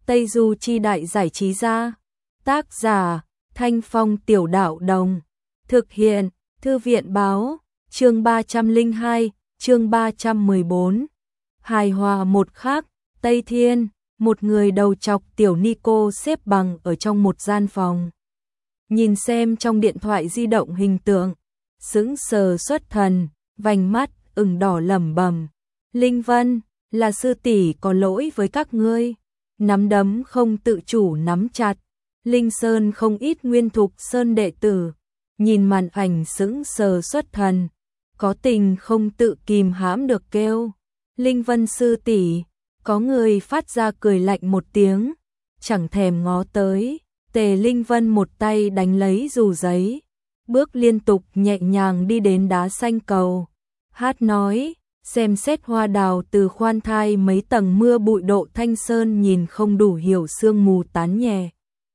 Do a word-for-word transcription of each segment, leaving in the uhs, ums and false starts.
Tây Du Chi Đại Giải Trí Gia. Tác giả Thanh Phong Tiểu Đạo Đồng. Thực hiện Thư viện Báo. Chương ba trăm lẻ hai, chương ba trăm mười bốn. Hài hòa một khắc. Tây Thiên, một người đầu chọc tiểu Nico xếp bằng ở trong một gian phòng. Nhìn xem trong điện thoại di động hình tượng, sững sờ xuất thần, vành mắt ửng đỏ lẩm bẩm: Linh Vân, là sư tỷ có lỗi với các ngươi. Nắm đấm không tự chủ nắm chặt. Linh Sơn không ít Nguyên Thục Sơn đệ tử, nhìn màn ảnh sững sờ xuất thần, có tình không tự kìm hãm được kêu: Linh Vân sư tỷ. Có người phát ra cười lạnh một tiếng, chẳng thèm ngó tới. Tề Linh Vân một tay đánh lấy dù giấy, bước liên tục nhẹ nhàng đi đến đá xanh cầu. Hát nói, xem xét hoa đào từ khoan thai mấy tầng mưa bụi độ thanh sơn nhìn không đủ hiểu sương mù tán nhẹ.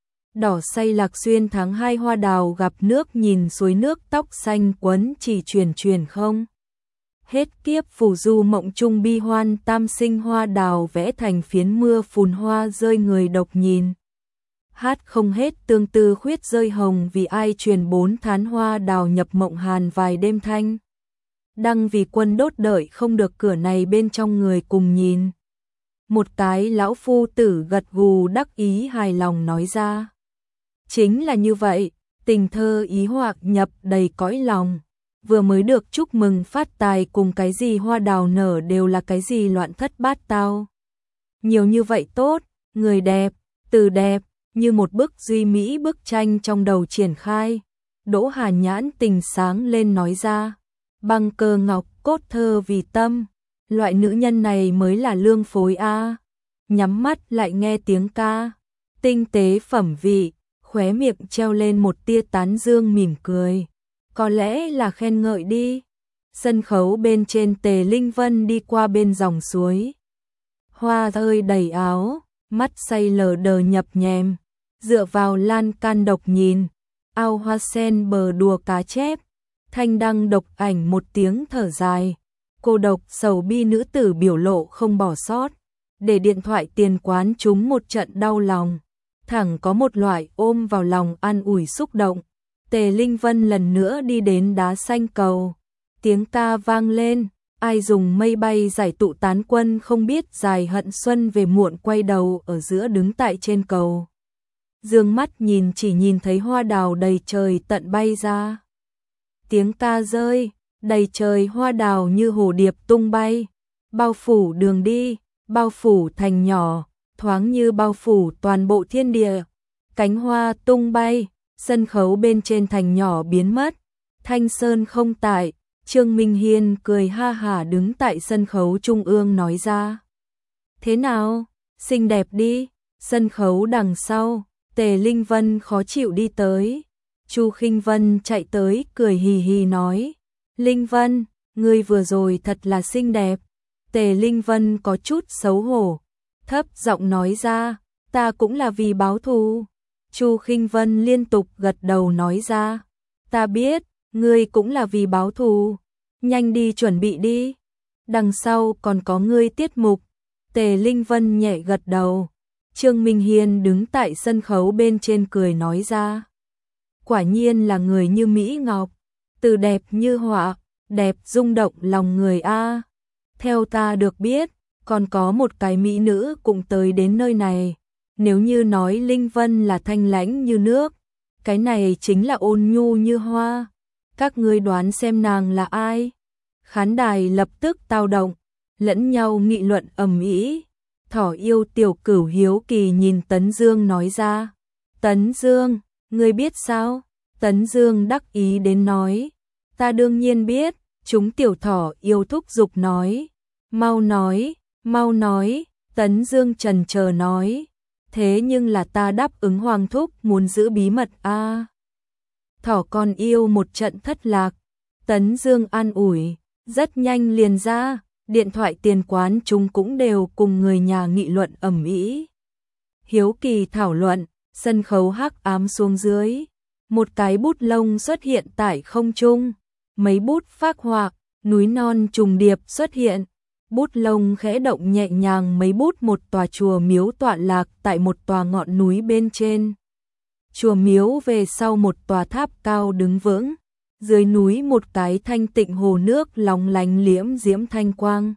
Đỏ say lạc xuyên tháng hai hoa đào gặp nước nhìn suối nước tóc xanh quấn chỉ truyền truyền không. Hết kiếp phù du mộng trung bi hoan tam sinh hoa đào vẽ thành phiến mưa phùn hoa rơi người độc nhìn. Hát không hết tương tư khuyết rơi hồng vì ai truyền bốn thán hoa đào nhập mộng hàn vài đêm thanh. Đăng vì quân đốt đợi không được cửa này bên trong người cùng nhìn. Một cái lão phu tử gật gù đắc ý hài lòng nói ra. Chính là như vậy, tình thơ ý hoặc nhập đầy cõi lòng. Vừa mới được chúc mừng phát tài cùng cái gì hoa đào nở đều là cái gì loạn thất bát tao. Nhiều như vậy tốt, người đẹp, từ đẹp, như một bức duy mỹ bức tranh trong đầu triển khai. Đỗ Hà nhãn tình sáng lên nói ra, băng cơ ngọc cốt thơ vì tâm, loại nữ nhân này mới là lương phối a. Nhắm mắt lại nghe tiếng ca, tinh tế phẩm vị, khóe miệng treo lên một tia tán dương mỉm cười. Có lẽ là khen ngợi đi. Sân khấu bên trên Tề Linh Vân đi qua bên dòng suối. Hoa rơi đầy áo, mắt say lờ đờ nhập nhèm, dựa vào lan can độc nhìn, ao hoa sen bờ đùa cá chép, thanh đăng độc ảnh một tiếng thở dài. Cô độc sầu bi nữ tử biểu lộ không bỏ sót, để điện thoại tiền quán trúng một trận đau lòng, thẳng có một loại ôm vào lòng an ủi xúc động. Tề Linh Vân lần nữa đi đến đá xanh cầu, tiếng ca vang lên, ai dùng mây bay giải tụ tán quân không biết dài hận xuân về muộn quay đầu ở giữa đứng tại trên cầu. Dương mắt nhìn chỉ nhìn thấy hoa đào đầy trời tận bay ra. Tiếng ca rơi, đầy trời hoa đào như hồ điệp tung bay, bao phủ đường đi, bao phủ thành nhỏ, thoáng như bao phủ toàn bộ thiên địa. Cánh hoa tung bay, sân khấu bên trên thành nhỏ biến mất, thanh sơn không tại. Trương Minh Hiên cười ha hả đứng tại sân khấu trung ương nói ra. Thế nào, xinh đẹp đi. Sân khấu đằng sau, Tề Linh Vân khó chịu đi tới. Chu Khinh Vân chạy tới cười hì hì nói, Linh Vân, ngươi vừa rồi thật là xinh đẹp. Tề Linh Vân có chút xấu hổ, thấp giọng nói ra, ta cũng là vì báo thù. Chu Khinh Vân liên tục gật đầu nói ra, ta biết, ngươi cũng là vì báo thù. Nhanh đi chuẩn bị đi, đằng sau còn có ngươi tiết mục. Tề Linh Vân nhẹ gật đầu. Trương Minh Hiên đứng tại sân khấu bên trên cười nói ra, quả nhiên là người như Mỹ Ngọc, từ đẹp như họa, đẹp rung động lòng người a. Theo ta được biết, còn có một cái mỹ nữ cũng tới đến nơi này. Nếu như nói Linh Vân là thanh lãnh như nước, cái này chính là ôn nhu như hoa. Các ngươi đoán xem nàng là ai? Khán đài lập tức tao động, lẫn nhau nghị luận ầm ĩ. Thỏ yêu tiểu cửu hiếu kỳ nhìn Tấn Dương nói ra, Tấn Dương, ngươi biết sao? Tấn Dương đắc ý đến nói, ta đương nhiên biết. Chúng tiểu thỏ yêu thúc giục nói, mau nói, mau nói. Tấn Dương trần chờ nói, thế nhưng là ta đáp ứng Hoàng thúc muốn giữ bí mật a. À. Thỏ con yêu một trận thất lạc. Tấn Dương an ủi, rất nhanh liền ra. Điện thoại tiền quán chúng cũng đều cùng người nhà nghị luận ầm ĩ. Hiếu kỳ thảo luận, sân khấu hắc ám xuống dưới. Một cái bút lông xuất hiện tại không trung, mấy bút phác họa, núi non trùng điệp xuất hiện. Bút lông khẽ động nhẹ nhàng mấy bút một tòa chùa miếu tọa lạc tại một tòa ngọn núi bên trên. Chùa miếu về sau một tòa tháp cao đứng vững, dưới núi một cái thanh tịnh hồ nước lóng lánh liễm diễm thanh quang.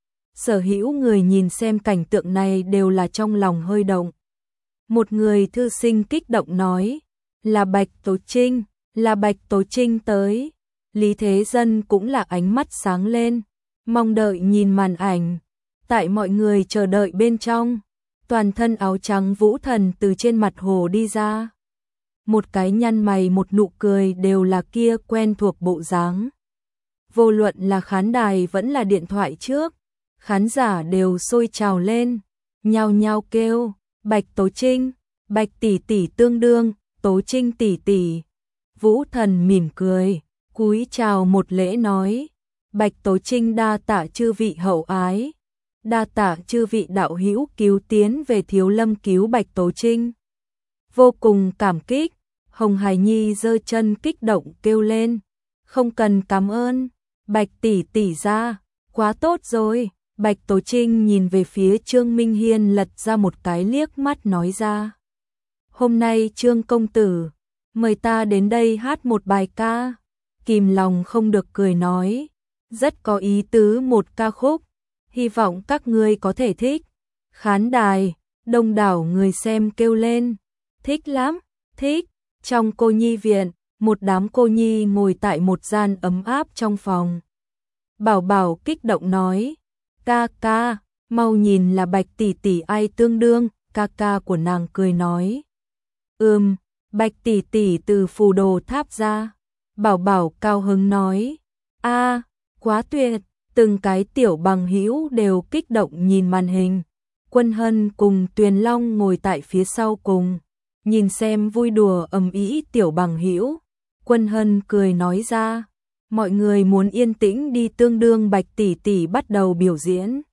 Sở hữu người nhìn xem cảnh tượng này đều là trong lòng hơi động. Một người thư sinh kích động nói, là Bạch Tố Trinh, là Bạch Tố Trinh tới. Lý Thế Dân cũng là ánh mắt sáng lên, mong đợi nhìn màn ảnh. Tại mọi người chờ đợi bên trong, toàn thân áo trắng Vũ Thần từ trên mặt hồ đi ra. Một cái nhăn mày một nụ cười đều là kia quen thuộc bộ dáng. Vô luận là khán đài vẫn là điện thoại trước, khán giả đều sôi trào lên, nhao nhao kêu, Bạch Tố Trinh, Bạch tỷ tỷ tương đương, Tố Trinh tỷ tỷ. Vũ Thần mỉm cười, cúi chào một lễ nói, Bạch Tố Trinh đa tạ chư vị hậu ái, đa tạ chư vị đạo hữu cứu tiến về Thiếu Lâm cứu Bạch Tố Trinh. Vô cùng cảm kích. Hồng Hải Nhi giơ chân kích động kêu lên, không cần cảm ơn, Bạch tỷ tỷ ra, quá tốt rồi. Bạch Tố Trinh nhìn về phía Trương Minh Hiên lật ra một cái liếc mắt nói ra, hôm nay Trương công tử, mời ta đến đây hát một bài ca. Kìm lòng không được cười nói, rất có ý tứ một ca khúc, hy vọng các ngươi có thể thích. Khán đài, đông đảo người xem kêu lên, thích lắm, thích. Trong cô nhi viện, một đám cô nhi ngồi tại một gian ấm áp trong phòng. Bảo Bảo kích động nói, ca ca, mau nhìn là Bạch tỷ tỷ ai tương đương. Ca ca của nàng cười nói, ừm, Bạch tỷ tỷ từ phù đồ tháp ra. Bảo Bảo cao hứng nói, a, quá tuyệt. Từng cái tiểu bằng hữu đều kích động nhìn màn hình. Quân Hân cùng Tuyền Long ngồi tại phía sau cùng, nhìn xem vui đùa ầm ĩ tiểu bằng hữu. Quân Hân cười nói ra, mọi người muốn yên tĩnh đi, tương đương Bạch tỷ tỷ bắt đầu biểu diễn.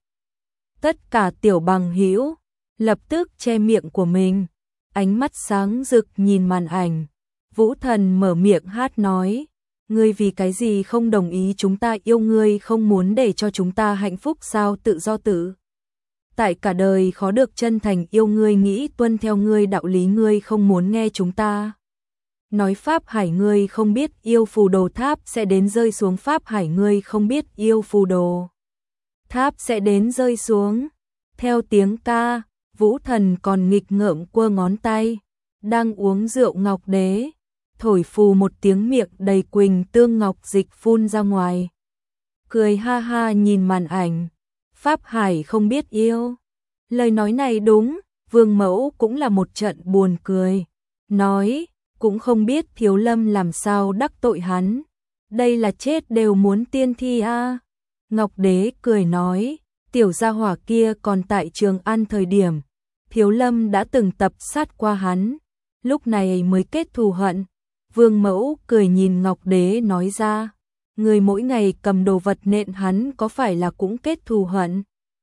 Tất cả tiểu bằng hữu lập tức che miệng của mình, ánh mắt sáng rực nhìn màn ảnh. Vũ Thần mở miệng hát nói, ngươi vì cái gì không đồng ý chúng ta yêu ngươi, không muốn để cho chúng ta hạnh phúc sao? Tự do tự tại cả đời khó được chân thành yêu ngươi, nghĩ tuân theo ngươi đạo lý, ngươi không muốn nghe chúng ta nói Pháp Hải, ngươi không biết yêu phù đồ tháp sẽ đến rơi xuống. Pháp Hải, ngươi không biết yêu phù đồ tháp sẽ đến rơi xuống. Theo tiếng ca, Vũ Thần còn nghịch ngợm quơ ngón tay, đang uống rượu ngọc đế, thổi phù một tiếng, miệng đầy quỳnh tương ngọc dịch phun ra ngoài, cười ha ha nhìn màn ảnh. Pháp Hải không biết yêu. Lời nói này đúng, Vương Mẫu cũng là một trận buồn cười, nói, cũng không biết Thiếu Lâm làm sao đắc tội hắn, đây là chết đều muốn tiên thi a. À. Ngọc Đế cười nói, tiểu gia hỏa kia còn tại Trường An thời điểm, Thiếu Lâm đã từng tập sát qua hắn, lúc này mới kết thù hận. Vương Mẫu cười nhìn Ngọc Đế nói ra, người mỗi ngày cầm đồ vật nện hắn có phải là cũng kết thù hận?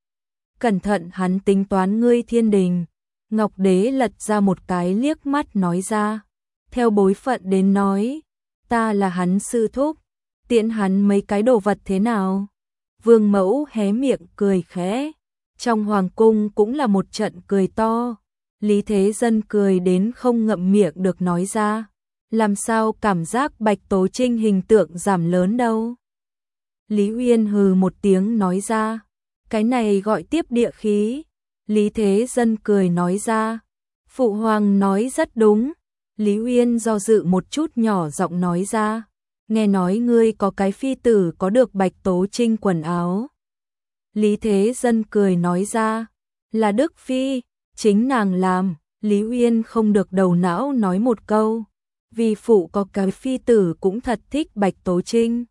Cẩn thận hắn tính toán ngươi thiên đình. Ngọc Đế lật ra một cái liếc mắt nói ra, theo bối phận đến nói, ta là hắn sư thúc, tiễn hắn mấy cái đồ vật thế nào? Vương Mẫu hé miệng cười khẽ, trong hoàng cung cũng là một trận cười to. Lý Thế Dân cười đến không ngậm miệng được nói ra, làm sao cảm giác Bạch Tố Trinh hình tượng giảm lớn đâu. Lý Uyên hừ một tiếng nói ra, cái này gọi tiếp địa khí. Lý Thế Dân cười nói ra, Phụ Hoàng nói rất đúng. Lý Uyên do dự một chút nhỏ giọng nói ra, nghe nói ngươi có cái phi tử có được Bạch Tố Trinh quần áo. Lý Thế Dân cười nói ra, là Đức Phi, chính nàng làm. Lý Uyên không được đầu não nói một câu, vì phụ có cái phi tử cũng thật thích Bạch Tố Trinh.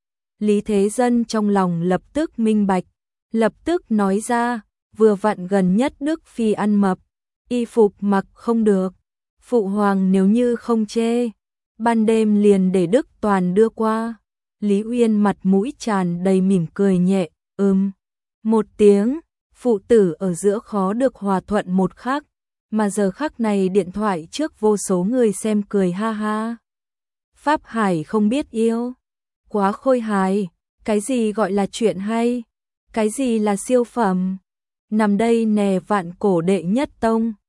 Lý Thế Dân trong lòng lập tức minh bạch, lập tức nói ra, vừa vặn gần nhất Đức Phi ăn mập, y phục mặc không được, Phụ Hoàng nếu như không chê, ban đêm liền để Đức Toàn đưa qua. Lý Uyên mặt mũi tràn đầy mỉm cười nhẹ, ừm, một tiếng. Phụ tử ở giữa khó được hòa thuận một khắc, mà giờ khắc này điện thoại trước vô số người xem cười ha ha. Pháp Hải không biết yêu, quá khôi hài, cái gì gọi là chuyện hay? Cái gì là siêu phẩm? Nằm đây nè vạn cổ đệ nhất tông.